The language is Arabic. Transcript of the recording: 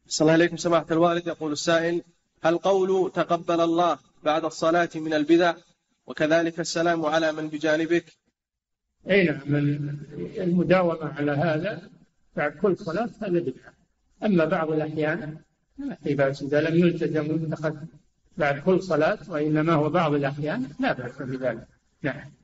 صلى الله عليكم سماحة الوالد. يقول السائل: هل قول تقبل الله بعد الصلاة من البدع، وكذلك السلام على من بجانبك؟ أي نعم، المداومة على هذا بعد كل صلاة هذا بدعة. أما بعض الأحيان لا في بأس إذا لم يلتزم بعد كل صلاة، وإنما هو بعض الأحيان لا بأس بذلك. نعم.